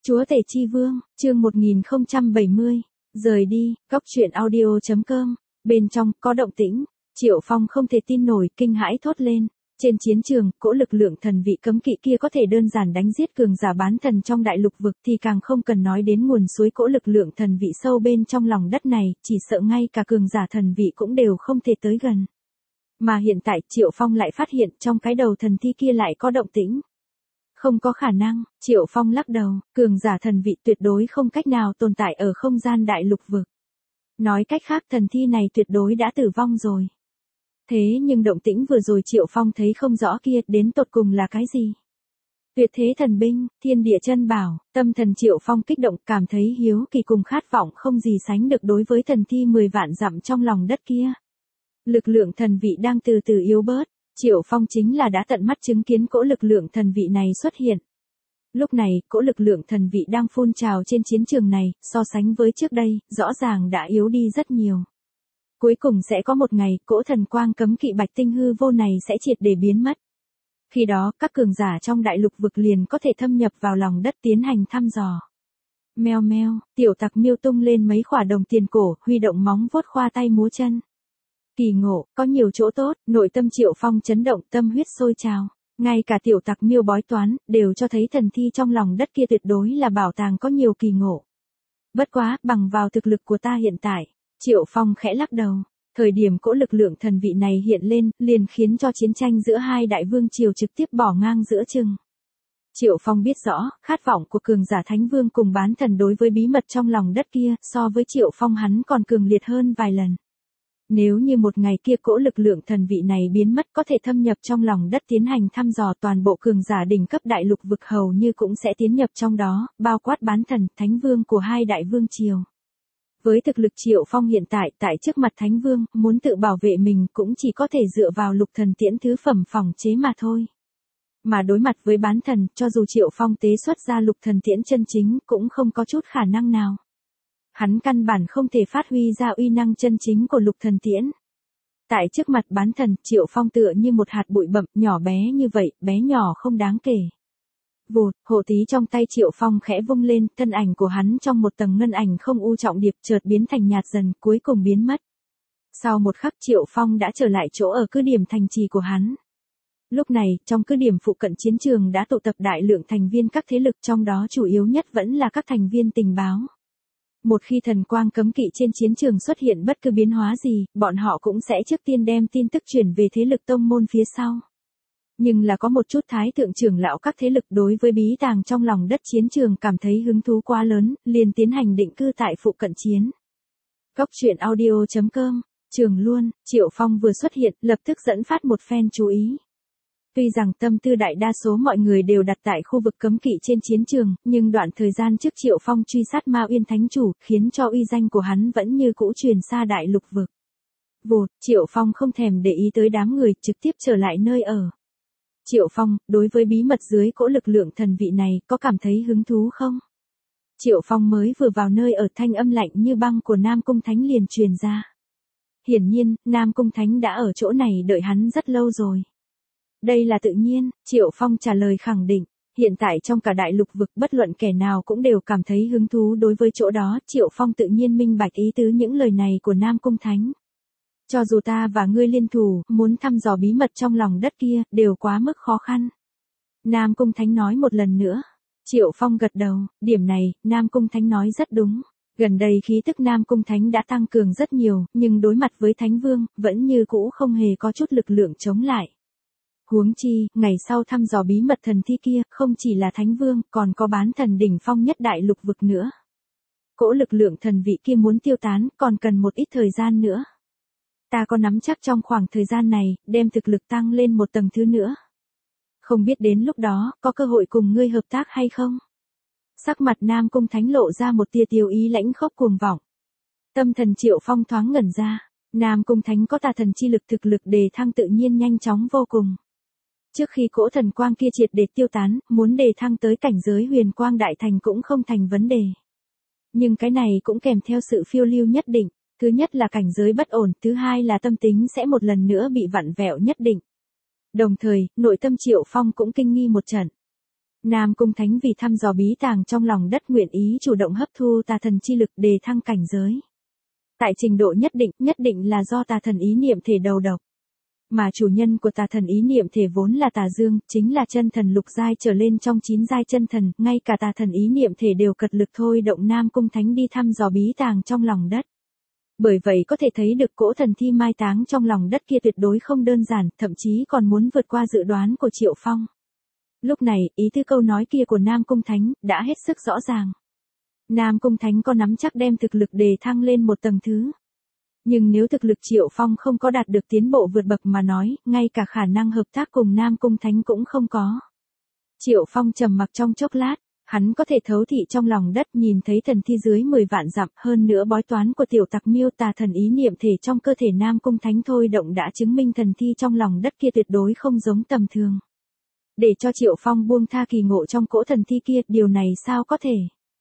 Chúa Tể Chi Vương, chương 1070, rời đi, góc truyện audio.com, bên trong, có động tĩnh, Triệu Phong không thể tin nổi, kinh hãi thốt lên. Trên chiến trường, cỗ lực lượng thần vị cấm kỵ kia có thể đơn giản đánh giết cường giả bán thần trong đại lục vực thì càng không cần nói đến nguồn suối cỗ lực lượng thần vị sâu bên trong lòng đất này, chỉ sợ ngay cả cường giả thần vị cũng đều không thể tới gần. Mà hiện tại Triệu Phong lại phát hiện trong cái đầu thần thi kia lại có động tĩnh. Không có khả năng, Triệu Phong lắc đầu, cường giả thần vị tuyệt đối không cách nào tồn tại ở không gian đại lục vực. Nói cách khác thần thi này tuyệt đối đã tử vong rồi. Thế nhưng động tĩnh vừa rồi Triệu Phong thấy không rõ kia đến tột cùng là cái gì? Tuyệt thế thần binh, thiên địa chân bảo, tâm thần Triệu Phong kích động cảm thấy hiếu kỳ cùng khát vọng không gì sánh được đối với thần thi 10 vạn dặm trong lòng đất kia. Lực lượng thần vị đang từ từ yếu bớt. Triệu Phong chính là đã tận mắt chứng kiến cỗ lực lượng thần vị này xuất hiện. Lúc này, cỗ lực lượng thần vị đang phun trào trên chiến trường này, so sánh với trước đây, rõ ràng đã yếu đi rất nhiều. Cuối cùng sẽ có một ngày, cỗ thần quang cấm kỵ bạch tinh hư vô này sẽ triệt để biến mất. Khi đó, các cường giả trong đại lục vực liền có thể thâm nhập vào lòng đất tiến hành thăm dò. Meo meo, tiểu tặc miêu tung lên mấy khỏa đồng tiền cổ, huy động móng vuốt khoa tay múa chân. Kỳ ngộ, có nhiều chỗ tốt, nội tâm Triệu Phong chấn động, tâm huyết sôi trào. Ngay cả tiểu tặc miêu bói toán, đều cho thấy thần thi trong lòng đất kia tuyệt đối là bảo tàng có nhiều kỳ ngộ. Bất quá, bằng vào thực lực của ta hiện tại, Triệu Phong khẽ lắc đầu. Thời điểm cỗ lực lượng thần vị này hiện lên, liền khiến cho chiến tranh giữa hai đại vương triều trực tiếp bỏ ngang giữa chừng. Triệu Phong biết rõ, khát vọng của cường giả thánh vương cùng bán thần đối với bí mật trong lòng đất kia, so với Triệu Phong hắn còn cường liệt hơn vài lần. Nếu như một ngày kia cỗ lực lượng thần vị này biến mất có thể thâm nhập trong lòng đất tiến hành thăm dò toàn bộ cường giả đỉnh cấp đại lục vực hầu như cũng sẽ tiến nhập trong đó, bao quát bán thần, thánh vương của hai đại vương triều. Với thực lực Triệu Phong hiện tại tại trước mặt thánh vương, muốn tự bảo vệ mình cũng chỉ có thể dựa vào lục thần tiễn thứ phẩm phòng chế mà thôi. Mà đối mặt với bán thần, cho dù Triệu Phong tế xuất ra lục thần tiễn chân chính cũng không có chút khả năng nào. Hắn căn bản không thể phát huy ra uy năng chân chính của lục thần tiễn. Tại trước mặt bán thần, Triệu Phong tựa như một hạt bụi bặm nhỏ bé như vậy, bé nhỏ không đáng kể. Vụt, hộ tí trong tay Triệu Phong khẽ vung lên, thân ảnh của hắn trong một tầng ngân ảnh không u trọng điệp chợt biến thành nhạt dần, cuối cùng biến mất. Sau một khắc Triệu Phong đã trở lại chỗ ở cứ điểm thành trì của hắn. Lúc này, trong cứ điểm phụ cận chiến trường đã tụ tập đại lượng thành viên các thế lực, trong đó chủ yếu nhất vẫn là các thành viên tình báo. Một khi thần quang cấm kỵ trên chiến trường xuất hiện bất cứ biến hóa gì, bọn họ cũng sẽ trước tiên đem tin tức truyền về thế lực tông môn phía sau. Nhưng là có một chút thái thượng trưởng lão các thế lực đối với bí tàng trong lòng đất chiến trường cảm thấy hứng thú quá lớn, liền tiến hành định cư tại phụ cận chiến. Góc truyện audio.com, Trường Luân, Triệu Phong vừa xuất hiện, lập tức dẫn phát một phen chú ý. Tuy rằng tâm tư đại đa số mọi người đều đặt tại khu vực cấm kỵ trên chiến trường, nhưng đoạn thời gian trước Triệu Phong truy sát Ma Uyên Thánh Chủ, khiến cho uy danh của hắn vẫn như cũ truyền xa đại lục vực. Vụt, Triệu Phong không thèm để ý tới đám người, trực tiếp trở lại nơi ở. Triệu Phong, đối với bí mật dưới cỗ lực lượng thần vị này, có cảm thấy hứng thú không? Triệu Phong mới vừa vào nơi ở, thanh âm lạnh như băng của Nam Cung Thánh liền truyền ra. Hiển nhiên, Nam Cung Thánh đã ở chỗ này đợi hắn rất lâu rồi. Đây là tự nhiên, Triệu Phong trả lời khẳng định. Hiện tại trong cả đại lục vực bất luận kẻ nào cũng đều cảm thấy hứng thú đối với chỗ đó, Triệu Phong tự nhiên minh bạch ý tứ những lời này của Nam Cung Thánh. Cho dù ta và ngươi liên thủ, muốn thăm dò bí mật trong lòng đất kia, đều quá mức khó khăn. Nam Cung Thánh nói một lần nữa. Triệu Phong gật đầu, điểm này, Nam Cung Thánh nói rất đúng. Gần đây khí tức Nam Cung Thánh đã tăng cường rất nhiều, nhưng đối mặt với Thánh Vương, vẫn như cũ không hề có chút lực lượng chống lại. Huống chi, ngày sau thăm dò bí mật thần thi kia, không chỉ là Thánh Vương, còn có bán thần đỉnh phong nhất đại lục vực nữa. Cỗ lực lượng thần vị kia muốn tiêu tán, còn cần một ít thời gian nữa. Ta có nắm chắc trong khoảng thời gian này, đem thực lực tăng lên một tầng thứ nữa. Không biết đến lúc đó, có cơ hội cùng ngươi hợp tác hay không? Sắc mặt Nam Cung Thánh lộ ra một tia tiêu ý lãnh khốc cuồng vọng. Tâm thần Triệu Phong thoáng ngẩn ra, Nam Cung Thánh có tà thần chi lực thực lực đề thăng tự nhiên nhanh chóng vô cùng. Trước khi cỗ thần quang kia triệt để tiêu tán, muốn đề thăng tới cảnh giới huyền quang đại thành cũng không thành vấn đề. Nhưng cái này cũng kèm theo sự phiêu lưu nhất định. Thứ nhất là cảnh giới bất ổn, thứ hai là tâm tính sẽ một lần nữa bị vặn vẹo nhất định. Đồng thời, nội tâm Triệu Phong cũng kinh nghi một trận. Nam Cung Thánh vì thăm dò bí tàng trong lòng đất nguyện ý chủ động hấp thu tà thần chi lực đề thăng cảnh giới. Tại trình độ nhất định là do tà thần ý niệm thể đầu độc. Mà chủ nhân của tà thần ý niệm thể vốn là tà dương, chính là chân thần lục giai trở lên trong 9 giai chân thần, ngay cả tà thần ý niệm thể đều cật lực thôi động Nam Cung Thánh đi thăm dò bí tàng trong lòng đất. Bởi vậy có thể thấy được cỗ thần thi mai táng trong lòng đất kia tuyệt đối không đơn giản, thậm chí còn muốn vượt qua dự đoán của Triệu Phong. Lúc này, ý tứ câu nói kia của Nam Cung Thánh đã hết sức rõ ràng. Nam Cung Thánh có nắm chắc đem thực lực đề thăng lên một tầng thứ. Nhưng nếu thực lực Triệu Phong không có đạt được tiến bộ vượt bậc mà nói, ngay cả khả năng hợp tác cùng Nam Cung Thánh cũng không có. Triệu Phong trầm mặc trong chốc lát, hắn có thể thấu thị trong lòng đất nhìn thấy thần thi dưới 10 vạn dặm, hơn nữa bói toán của tiểu tặc miêu tà thần ý niệm thể trong cơ thể Nam Cung Thánh thôi động đã chứng minh thần thi trong lòng đất kia tuyệt đối không giống tầm thường. Để cho Triệu Phong buông tha kỳ ngộ trong cỗ thần thi kia, điều này sao có thể?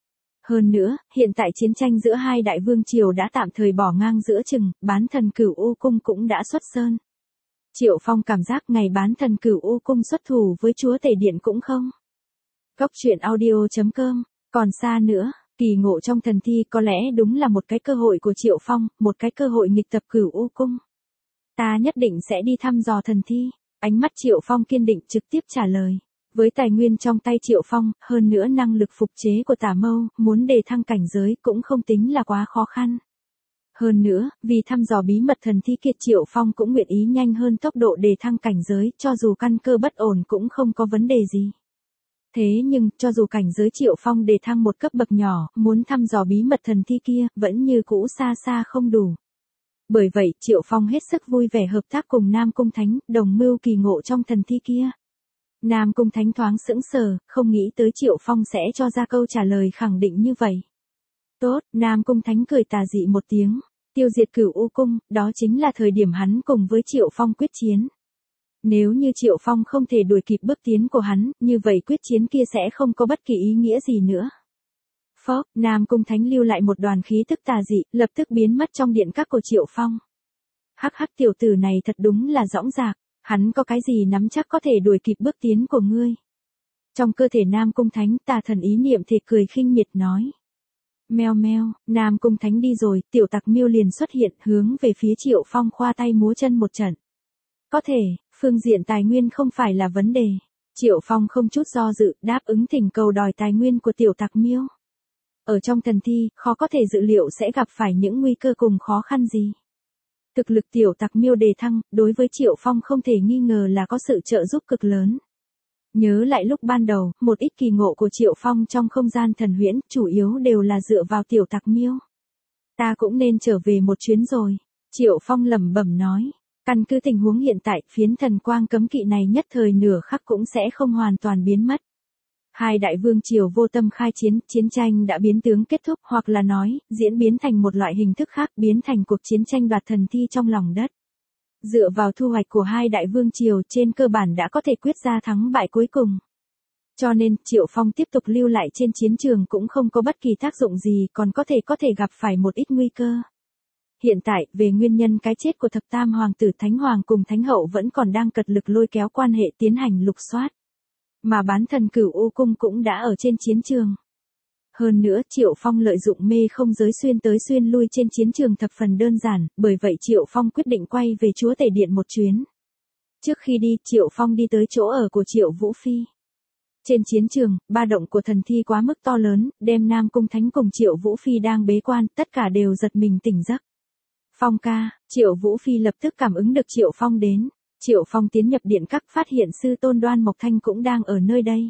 Hơn nữa, hiện tại chiến tranh giữa hai đại vương triều đã tạm thời bỏ ngang giữa chừng, bán thần Cửu U Cung cũng đã xuất sơn. Triệu Phong cảm giác ngày bán thần Cửu U Cung xuất thủ với chúa tể điện cũng không. Cốc truyện audio.com, còn xa nữa, kỳ ngộ trong thần thi có lẽ đúng là một cái cơ hội của Triệu Phong, một cái cơ hội nghịch tập Cửu U Cung. Ta nhất định sẽ đi thăm dò thần thi, ánh mắt Triệu Phong kiên định trực tiếp trả lời. Với tài nguyên trong tay Triệu Phong, hơn nữa năng lực phục chế của Tả Mâu, muốn đề thăng cảnh giới cũng không tính là quá khó khăn. Hơn nữa, vì thăm dò bí mật thần thi kiệt Triệu Phong cũng nguyện ý nhanh hơn tốc độ đề thăng cảnh giới, cho dù căn cơ bất ổn cũng không có vấn đề gì. Thế nhưng, cho dù cảnh giới Triệu Phong đề thăng một cấp bậc nhỏ, muốn thăm dò bí mật thần thi kia, vẫn như cũ xa xa không đủ. Bởi vậy, Triệu Phong hết sức vui vẻ hợp tác cùng Nam Cung Thánh, đồng mưu kỳ ngộ trong thần thi kia. Nam Cung Thánh thoáng sững sờ, không nghĩ tới Triệu Phong sẽ cho ra câu trả lời khẳng định như vậy. Tốt, Nam Cung Thánh cười tà dị một tiếng, tiêu diệt Cửu U Cung, đó chính là thời điểm hắn cùng với Triệu Phong quyết chiến. Nếu như Triệu Phong không thể đuổi kịp bước tiến của hắn, như vậy quyết chiến kia sẽ không có bất kỳ ý nghĩa gì nữa. Phốc, Nam Cung Thánh lưu lại một đoàn khí tức tà dị, lập tức biến mất trong điện các của Triệu Phong. Hắc hắc, tiểu tử này thật đúng là dõng dạc, hắn có cái gì nắm chắc có thể đuổi kịp bước tiến của ngươi. Trong cơ thể Nam Cung Thánh, tà thần ý niệm thể cười khinh miệt nói. Meo meo, Nam Cung Thánh đi rồi, tiểu tặc miêu liền xuất hiện, hướng về phía Triệu Phong khoa tay múa chân một trận. Có thể, phương diện tài nguyên không phải là vấn đề. Triệu Phong không chút do dự, đáp ứng thỉnh cầu đòi tài nguyên của tiểu tặc miêu. Ở trong thần thi, khó có thể dự liệu sẽ gặp phải những nguy cơ cùng khó khăn gì. Thực lực tiểu tặc miêu đề thăng, đối với Triệu Phong không thể nghi ngờ là có sự trợ giúp cực lớn. Nhớ lại lúc ban đầu, một ít kỳ ngộ của Triệu Phong trong không gian thần huyễn, chủ yếu đều là dựa vào tiểu tặc miêu. Ta cũng nên trở về một chuyến rồi. Triệu Phong lẩm bẩm nói. Căn cứ tình huống hiện tại, phiến thần quang cấm kỵ này nhất thời nửa khắc cũng sẽ không hoàn toàn biến mất. Hai đại vương triều vô tâm khai chiến, chiến tranh đã biến tướng kết thúc, hoặc là nói, diễn biến thành một loại hình thức khác, biến thành cuộc chiến tranh đoạt thần thi trong lòng đất. Dựa vào thu hoạch của hai đại vương triều, trên cơ bản đã có thể quyết ra thắng bại cuối cùng. Cho nên, Triệu Phong tiếp tục lưu lại trên chiến trường cũng không có bất kỳ tác dụng gì, còn có thể gặp phải một ít nguy cơ. Hiện tại, về nguyên nhân cái chết của thập tam hoàng tử Thánh Hoàng cùng Thánh Hậu vẫn còn đang cật lực lôi kéo quan hệ tiến hành lục soát. Mà bán thần Cửu U Cung cũng đã ở trên chiến trường. Hơn nữa, Triệu Phong lợi dụng mê không giới xuyên tới xuyên lui trên chiến trường thập phần đơn giản, bởi vậy Triệu Phong quyết định quay về chúa tể điện một chuyến. Trước khi đi, Triệu Phong đi tới chỗ ở của Triệu Vũ Phi. Trên chiến trường, ba động của thần thi quá mức to lớn, đem Nam Cung Thánh cùng Triệu Vũ Phi đang bế quan, tất cả đều giật mình tỉnh giấc. Phong ca, Triệu Vũ Phi lập tức cảm ứng được Triệu Phong đến. Triệu Phong tiến nhập điện các phát hiện sư tôn Đoan Mộc Thanh cũng đang ở nơi đây.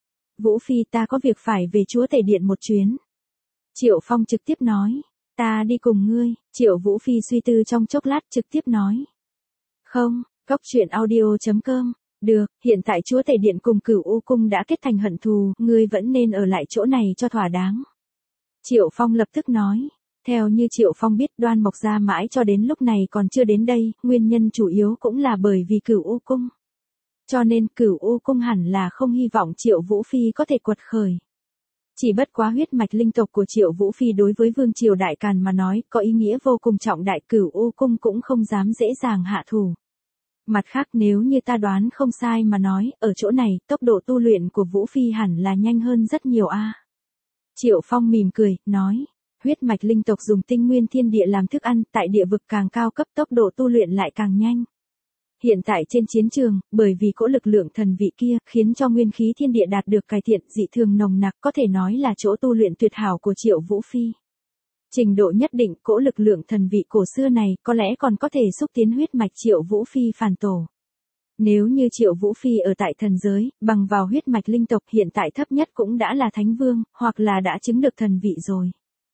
Vũ Phi, ta có việc phải về chúa tể điện một chuyến. Triệu Phong trực tiếp nói. Ta đi cùng ngươi. Triệu Vũ Phi suy tư trong chốc lát trực tiếp nói. Không, cốc truyện audio.com. Được, hiện tại chúa tể điện cùng Cửu U Cung đã kết thành hận thù, ngươi vẫn nên ở lại chỗ này cho thỏa đáng. Triệu Phong lập tức nói. Theo như Triệu Phong biết, Đoan Mộc gia mãi cho đến lúc này còn chưa đến đây, nguyên nhân chủ yếu cũng là bởi vì Cửu U Cung. Cho nên Cửu U Cung hẳn là không hy vọng Triệu Vũ Phi có thể quật khởi. Chỉ bất quá huyết mạch linh tộc của Triệu Vũ Phi đối với Vương triều Đại Càn mà nói, có ý nghĩa vô cùng trọng đại, Cửu U Cung cũng không dám dễ dàng hạ thủ. Mặt khác nếu như ta đoán không sai mà nói, ở chỗ này, tốc độ tu luyện của Vũ Phi hẳn là nhanh hơn rất nhiều a. Triệu Phong mỉm cười, nói, huyết mạch linh tộc dùng tinh nguyên thiên địa làm thức ăn, tại địa vực càng cao cấp tốc độ tu luyện lại càng nhanh. Hiện tại trên chiến trường, bởi vì cỗ lực lượng thần vị kia, khiến cho nguyên khí thiên địa đạt được cải thiện dị thường nồng nặc, có thể nói là chỗ tu luyện tuyệt hảo của Triệu Vũ Phi. Trình độ nhất định, cỗ lực lượng thần vị cổ xưa này, có lẽ còn có thể xúc tiến huyết mạch Triệu Vũ Phi phản tổ. Nếu như Triệu Vũ Phi ở tại thần giới, bằng vào huyết mạch linh tộc hiện tại thấp nhất cũng đã là thánh vương, hoặc là đã chứng được thần vị rồi.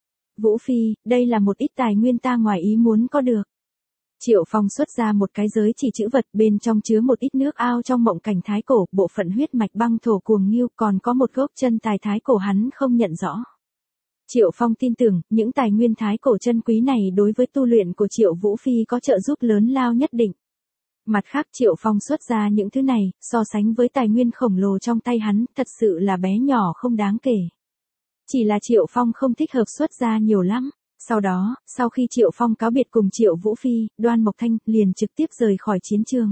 Vũ Phi, đây là một ít tài nguyên ta ngoài ý muốn có được. Triệu Phong xuất ra một cái giới chỉ chữ vật, bên trong chứa một ít nước ao trong mộng cảnh thái cổ, bộ phận huyết mạch băng thổ cuồng nghiêu, còn có một gốc chân tài thái cổ hắn không nhận rõ. Triệu Phong tin tưởng, những tài nguyên thái cổ chân quý này đối với tu luyện của Triệu Vũ Phi có trợ giúp lớn lao nhất định. Mặt khác Triệu Phong xuất ra những thứ này, so sánh với tài nguyên khổng lồ trong tay hắn, thật sự là bé nhỏ không đáng kể. Chỉ là Triệu Phong không thích hợp xuất ra nhiều lắm. Sau đó, sau khi Triệu Phong cáo biệt cùng Triệu Vũ Phi, Đoan Mộc Thanh liền trực tiếp rời khỏi chiến trường.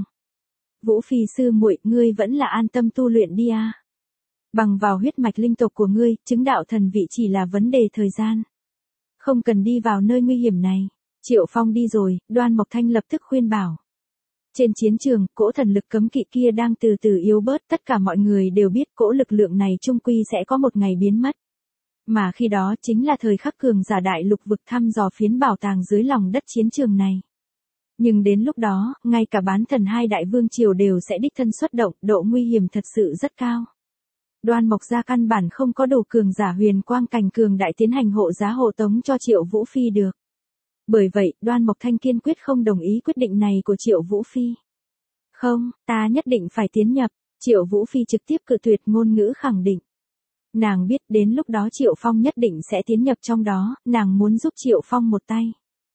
Vũ Phi sư muội, ngươi vẫn là an tâm tu luyện đi a. Bằng vào huyết mạch linh tộc của ngươi, chứng đạo thần vị chỉ là vấn đề thời gian. Không cần đi vào nơi nguy hiểm này. Triệu Phong đi rồi, Đoan Mộc Thanh lập tức khuyên bảo. Trên chiến trường, cỗ thần lực cấm kỵ kia đang từ từ yếu bớt, tất cả mọi người đều biết cỗ lực lượng này chung quy sẽ có một ngày biến mất. Mà khi đó chính là thời khắc cường giả đại lục vực thăm dò phiến bảo tàng dưới lòng đất chiến trường này. Nhưng đến lúc đó, ngay cả bán thần hai đại vương triều đều sẽ đích thân xuất động, độ nguy hiểm thật sự rất cao. Đoan Mộc gia căn bản không có đủ cường giả huyền quang cảnh cường đại tiến hành hộ giá hộ tống cho Triệu Vũ Phi được. Bởi vậy, Đoan Mộc Thanh kiên quyết không đồng ý quyết định này của Triệu Vũ Phi. Không, ta nhất định phải tiến nhập. Triệu Vũ Phi trực tiếp cự tuyệt, ngôn ngữ khẳng định. Nàng biết đến lúc đó Triệu Phong nhất định sẽ tiến nhập trong đó, nàng muốn giúp Triệu Phong một tay.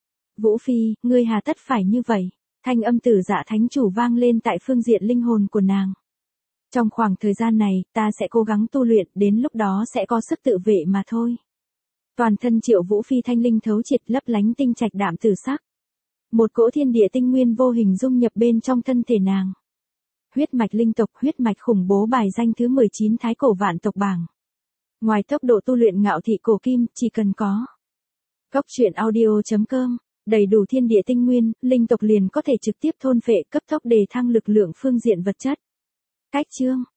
Vũ Phi, ngươi hà tất phải như vậy. Thanh âm Tử Dạ Thánh Chủ vang lên tại phương diện linh hồn của nàng. Trong khoảng thời gian này, ta sẽ cố gắng tu luyện, đến lúc đó sẽ có sức tự vệ mà thôi. Toàn thân Triệu Vũ Phi thanh linh thấu triệt, lấp lánh tinh trạch đạm tử sắc. Một cỗ thiên địa tinh nguyên vô hình dung nhập bên trong thân thể nàng. Huyết mạch linh tộc, huyết mạch khủng bố, bài danh thứ 19 thái cổ vạn tộc bảng. Ngoài tốc độ tu luyện ngạo thị cổ kim, chỉ cần có Cốc truyện audio.com, đầy đủ thiên địa tinh nguyên, linh tộc liền có thể trực tiếp thôn phệ, cấp tốc đề thăng lực lượng phương diện vật chất. Cách chương